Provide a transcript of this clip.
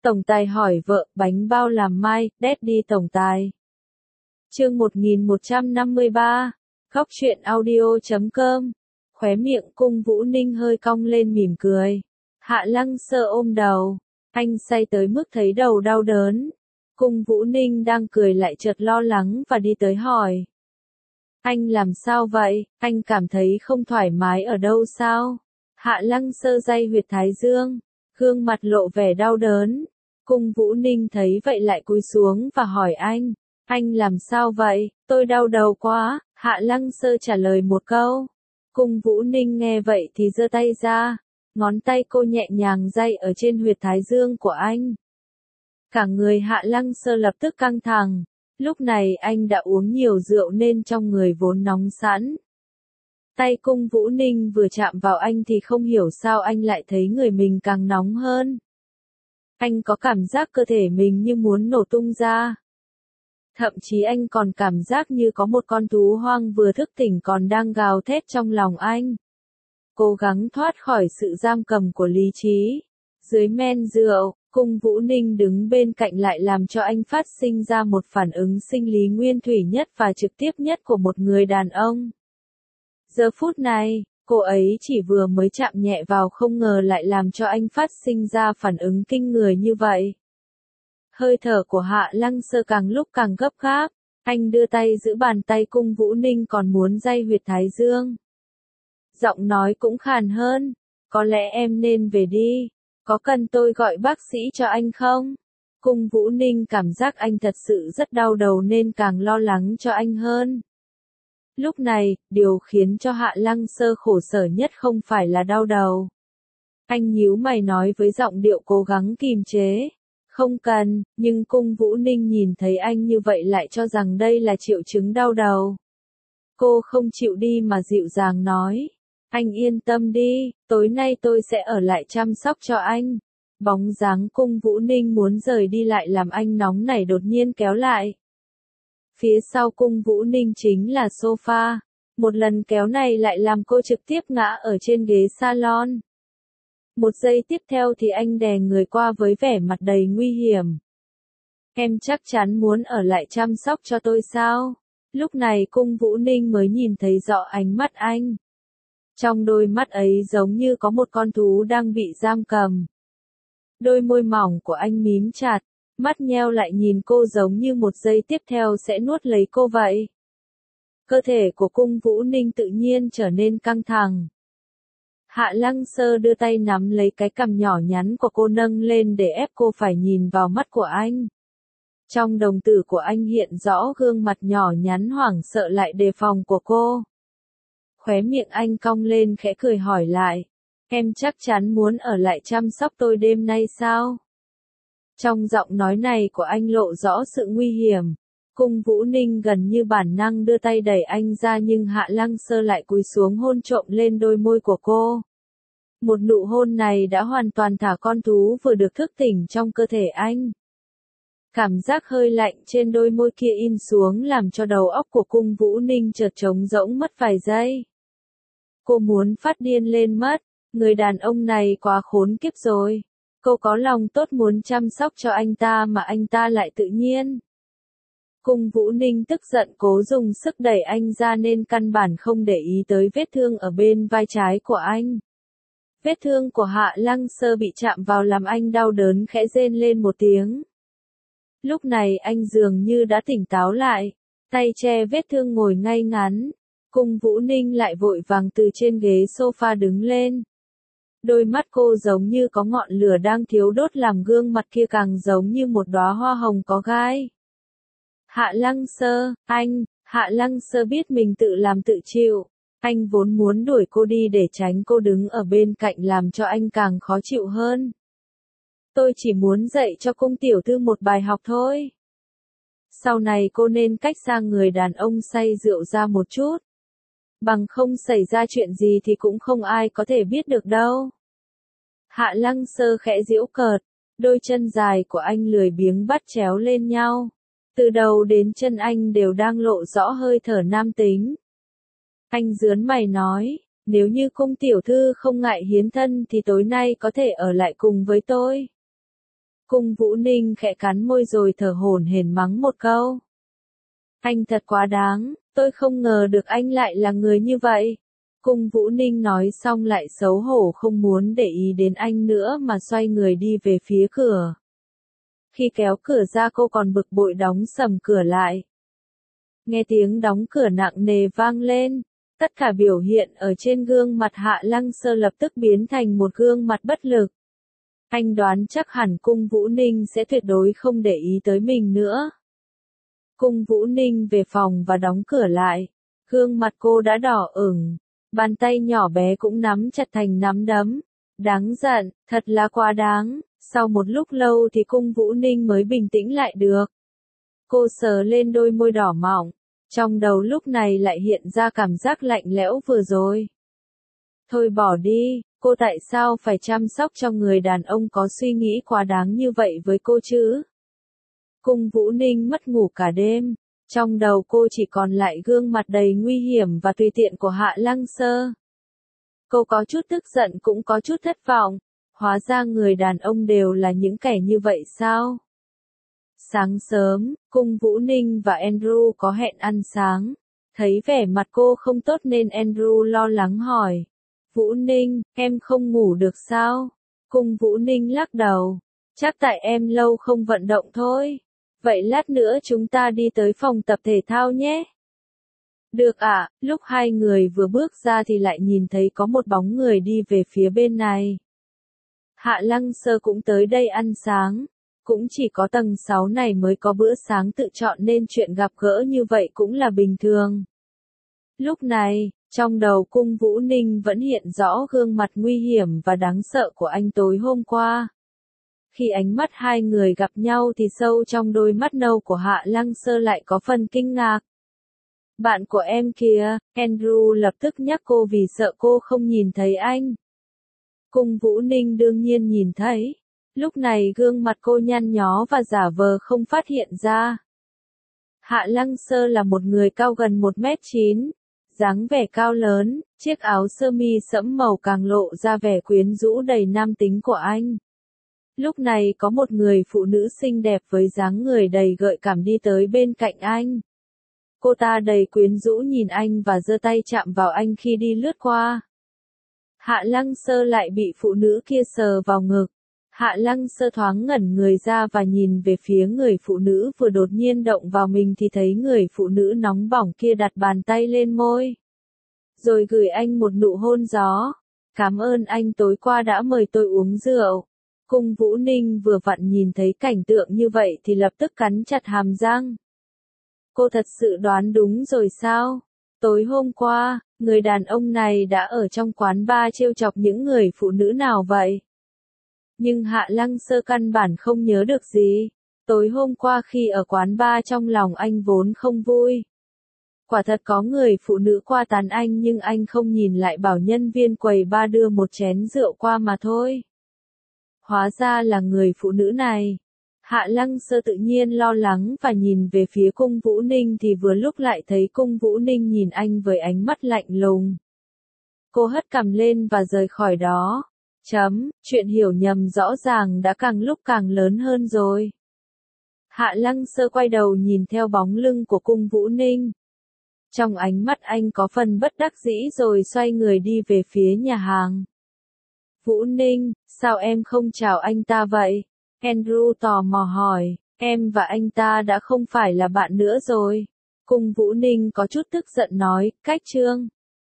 Tổng tài hỏi vợ, bánh bao làm mai, Daddy tổng tài. Chương 1153, Khóc chuyện audio.com. Khóe miệng Cung Vũ Ninh hơi cong lên mỉm cười. Hạ Lăng Sơ ôm đầu, anh say tới mức thấy đầu đau đớn. Cung Vũ Ninh đang cười lại chợt lo lắng và đi tới hỏi. Anh làm sao vậy, anh cảm thấy không thoải mái ở đâu sao? Hạ Lăng Sơ day huyệt thái dương, gương mặt lộ vẻ đau đớn. Cung Vũ Ninh thấy vậy lại cúi xuống và hỏi anh làm sao vậy, tôi đau đầu quá, Hạ Lăng Sơ trả lời một câu. Cung Vũ Ninh nghe vậy thì giơ tay ra, ngón tay cô nhẹ nhàng day ở trên huyệt thái dương của anh. Cả người Hạ Lăng Sơ lập tức căng thẳng, lúc này anh đã uống nhiều rượu nên trong người vốn nóng sẵn. Tay Cung Vũ Ninh vừa chạm vào anh thì không hiểu sao anh lại thấy người mình càng nóng hơn. Anh có cảm giác cơ thể mình như muốn nổ tung ra. Thậm chí anh còn cảm giác như có một con thú hoang vừa thức tỉnh còn đang gào thét trong lòng anh. Cố gắng thoát khỏi sự giam cầm của lý trí. Dưới men rượu, Cung Vũ Ninh đứng bên cạnh lại làm cho anh phát sinh ra một phản ứng sinh lý nguyên thủy nhất và trực tiếp nhất của một người đàn ông. Giờ phút này, cô ấy chỉ vừa mới chạm nhẹ vào không ngờ lại làm cho anh phát sinh ra phản ứng kinh người như vậy. Hơi thở của Hạ Lăng Sơ càng lúc càng gấp gáp, anh đưa tay giữ bàn tay Cung Vũ Ninh còn muốn day huyệt thái dương. Giọng nói cũng khàn hơn, có lẽ em nên về đi, có cần tôi gọi bác sĩ cho anh không? Cung Vũ Ninh cảm giác anh thật sự rất đau đầu nên càng lo lắng cho anh hơn. Lúc này, điều khiến cho Hạ Lăng Sơ khổ sở nhất không phải là đau đầu. Anh nhíu mày nói với giọng điệu cố gắng kìm chế. Không cần, nhưng Cung Vũ Ninh nhìn thấy anh như vậy lại cho rằng đây là triệu chứng đau đầu. Cô không chịu đi mà dịu dàng nói. Anh yên tâm đi, tối nay tôi sẽ ở lại chăm sóc cho anh. Bóng dáng Cung Vũ Ninh muốn rời đi lại làm anh nóng nảy đột nhiên kéo lại. Phía sau Cung Vũ Ninh chính là sofa. Một lần kéo này lại làm cô trực tiếp ngã ở trên ghế salon. Một giây tiếp theo thì anh đè người qua với vẻ mặt đầy nguy hiểm. Em chắc chắn muốn ở lại chăm sóc cho tôi sao? Lúc này Cung Vũ Ninh mới nhìn thấy rõ ánh mắt anh. Trong đôi mắt ấy giống như có một con thú đang bị giam cầm. Đôi môi mỏng của anh mím chặt, mắt nheo lại nhìn cô giống như một giây tiếp theo sẽ nuốt lấy cô vậy. Cơ thể của Cung Vũ Ninh tự nhiên trở nên căng thẳng. Hạ Lăng Sơ đưa tay nắm lấy cái cằm nhỏ nhắn của cô nâng lên để ép cô phải nhìn vào mắt của anh. Trong đồng tử của anh hiện rõ gương mặt nhỏ nhắn hoảng sợ lại đề phòng của cô. Khóe miệng anh cong lên khẽ cười hỏi lại. Em chắc chắn muốn ở lại chăm sóc tôi đêm nay sao? Trong giọng nói này của anh lộ rõ sự nguy hiểm. Cung Vũ Ninh gần như bản năng đưa tay đẩy anh ra nhưng Hạ Lăng Sơ lại cúi xuống hôn trộm lên đôi môi của cô. Một nụ hôn này đã hoàn toàn thả con thú vừa được thức tỉnh trong cơ thể anh. Cảm giác hơi lạnh trên đôi môi kia in xuống làm cho đầu óc của Cung Vũ Ninh chợt trống rỗng mất vài giây. Cô muốn phát điên lên mất, người đàn ông này quá khốn kiếp rồi. Cô có lòng tốt muốn chăm sóc cho anh ta mà anh ta lại tự nhiên. Cung Vũ Ninh tức giận cố dùng sức đẩy anh ra nên căn bản không để ý tới vết thương ở bên vai trái của anh. Vết thương của Hạ Lăng Sơ bị chạm vào làm anh đau đớn khẽ rên lên một tiếng. Lúc này anh dường như đã tỉnh táo lại, tay che vết thương ngồi ngay ngắn. Cung Vũ Ninh lại vội vàng từ trên ghế sofa đứng lên. Đôi mắt cô giống như có ngọn lửa đang thiêu đốt làm gương mặt kia càng giống như một đóa hoa hồng có gai. Hạ Lăng Sơ, Hạ Lăng Sơ biết mình tự làm tự chịu. Anh vốn muốn đuổi cô đi để tránh cô đứng ở bên cạnh làm cho anh càng khó chịu hơn. Tôi chỉ muốn dạy cho Cung tiểu thư một bài học thôi. Sau này cô nên cách xa người đàn ông say rượu ra một chút. Bằng không xảy ra chuyện gì thì cũng không ai có thể biết được đâu. Hạ Lăng Sơ khẽ giễu cợt, đôi chân dài của anh lười biếng bắt chéo lên nhau. Từ đầu đến chân anh đều đang lộ rõ hơi thở nam tính. Anh rướn mày nói, nếu như Cung tiểu thư không ngại hiến thân thì tối nay có thể ở lại cùng với tôi. Cung Vũ Ninh khẽ cắn môi rồi thở hổn hển mắng một câu. Anh thật quá đáng, tôi không ngờ được anh lại là người như vậy. Cung Vũ Ninh nói xong lại xấu hổ không muốn để ý đến anh nữa mà xoay người đi về phía cửa. Khi kéo cửa ra cô còn bực bội đóng sầm cửa lại. Nghe tiếng đóng cửa nặng nề vang lên, tất cả biểu hiện ở trên gương mặt Hạ Lăng Sơ lập tức biến thành một gương mặt bất lực. Anh đoán chắc hẳn Cung Vũ Ninh sẽ tuyệt đối không để ý tới mình nữa. Cung Vũ Ninh về phòng và đóng cửa lại. Gương mặt cô đã đỏ ửng, bàn tay nhỏ bé cũng nắm chặt thành nắm đấm. Đáng giận, thật là quá đáng. Sau một lúc lâu thì Cung Vũ Ninh mới bình tĩnh lại được. Cô sờ lên đôi môi đỏ mọng, trong đầu lúc này lại hiện ra cảm giác lạnh lẽo vừa rồi. Thôi bỏ đi, cô tại sao phải chăm sóc cho người đàn ông có suy nghĩ quá đáng như vậy với cô chứ? Cung Vũ Ninh mất ngủ cả đêm, trong đầu cô chỉ còn lại gương mặt đầy nguy hiểm và tùy tiện của Hạ Lăng Sơ. Cô có chút tức giận cũng có chút thất vọng, hóa ra người đàn ông đều là những kẻ như vậy sao? Sáng sớm, Cung Vũ Ninh và Andrew có hẹn ăn sáng. Thấy vẻ mặt cô không tốt nên Andrew lo lắng hỏi. Vũ Ninh, em không ngủ được sao? Cung Vũ Ninh lắc đầu. Chắc tại em lâu không vận động thôi. Vậy lát nữa chúng ta đi tới phòng tập thể thao nhé. Được ạ, lúc hai người vừa bước ra thì lại nhìn thấy có một bóng người đi về phía bên này. Hạ Lăng Sơ cũng tới đây ăn sáng. Cũng chỉ có tầng 6 này mới có bữa sáng tự chọn nên chuyện gặp gỡ như vậy cũng là bình thường. Lúc này, trong đầu Cung Vũ Ninh vẫn hiện rõ gương mặt nguy hiểm và đáng sợ của anh tối hôm qua. Khi ánh mắt hai người gặp nhau thì sâu trong đôi mắt nâu của Hạ Lăng Sơ lại có phần kinh ngạc. Bạn của em kìa, Andrew lập tức nhắc cô vì sợ cô không nhìn thấy anh. Cung Vũ Ninh đương nhiên nhìn thấy. Lúc này gương mặt cô nhăn nhó và giả vờ không phát hiện ra. Hạ Lăng Sơ là một người cao gần 1m9, dáng vẻ cao lớn, chiếc áo sơ mi sẫm màu càng lộ ra vẻ quyến rũ đầy nam tính của anh. Lúc này có một người phụ nữ xinh đẹp với dáng người đầy gợi cảm đi tới bên cạnh anh. Cô ta đầy quyến rũ nhìn anh và giơ tay chạm vào anh khi đi lướt qua. Hạ Lăng Sơ lại bị phụ nữ kia sờ vào ngực. Hạ Lăng Sơ thoáng ngẩn người ra và nhìn về phía người phụ nữ vừa đột nhiên động vào mình thì thấy người phụ nữ nóng bỏng kia đặt bàn tay lên môi. Rồi gửi anh một nụ hôn gió. Cảm ơn anh tối qua đã mời tôi uống rượu. Cung Vũ Ninh vừa vặn nhìn thấy cảnh tượng như vậy thì lập tức cắn chặt hàm răng. Cô thật sự đoán đúng rồi sao? Tối hôm qua, người đàn ông này đã ở trong quán bar trêu chọc những người phụ nữ nào vậy? Nhưng Hạ Lăng Sơ căn bản không nhớ được gì. Tối hôm qua khi ở quán bar trong lòng anh vốn không vui. Quả thật có người phụ nữ qua tán anh nhưng anh không nhìn lại bảo nhân viên quầy bar đưa một chén rượu qua mà thôi. Hóa ra là người phụ nữ này. Hạ Lăng Sơ tự nhiên lo lắng và nhìn về phía Cung Vũ Ninh thì vừa lúc lại thấy Cung Vũ Ninh nhìn anh với ánh mắt lạnh lùng. Cô hất cằm lên và rời khỏi đó. Chuyện hiểu nhầm rõ ràng đã càng lúc càng lớn hơn rồi. Hạ Lăng Sơ quay đầu nhìn theo bóng lưng của Cung Vũ Ninh. Trong ánh mắt anh có phần bất đắc dĩ rồi xoay người đi về phía nhà hàng. Vũ Ninh, sao em không chào anh ta vậy? Andrew tò mò hỏi, em và anh ta đã không phải là bạn nữa rồi. Cung Vũ Ninh có chút tức giận nói, cách trương.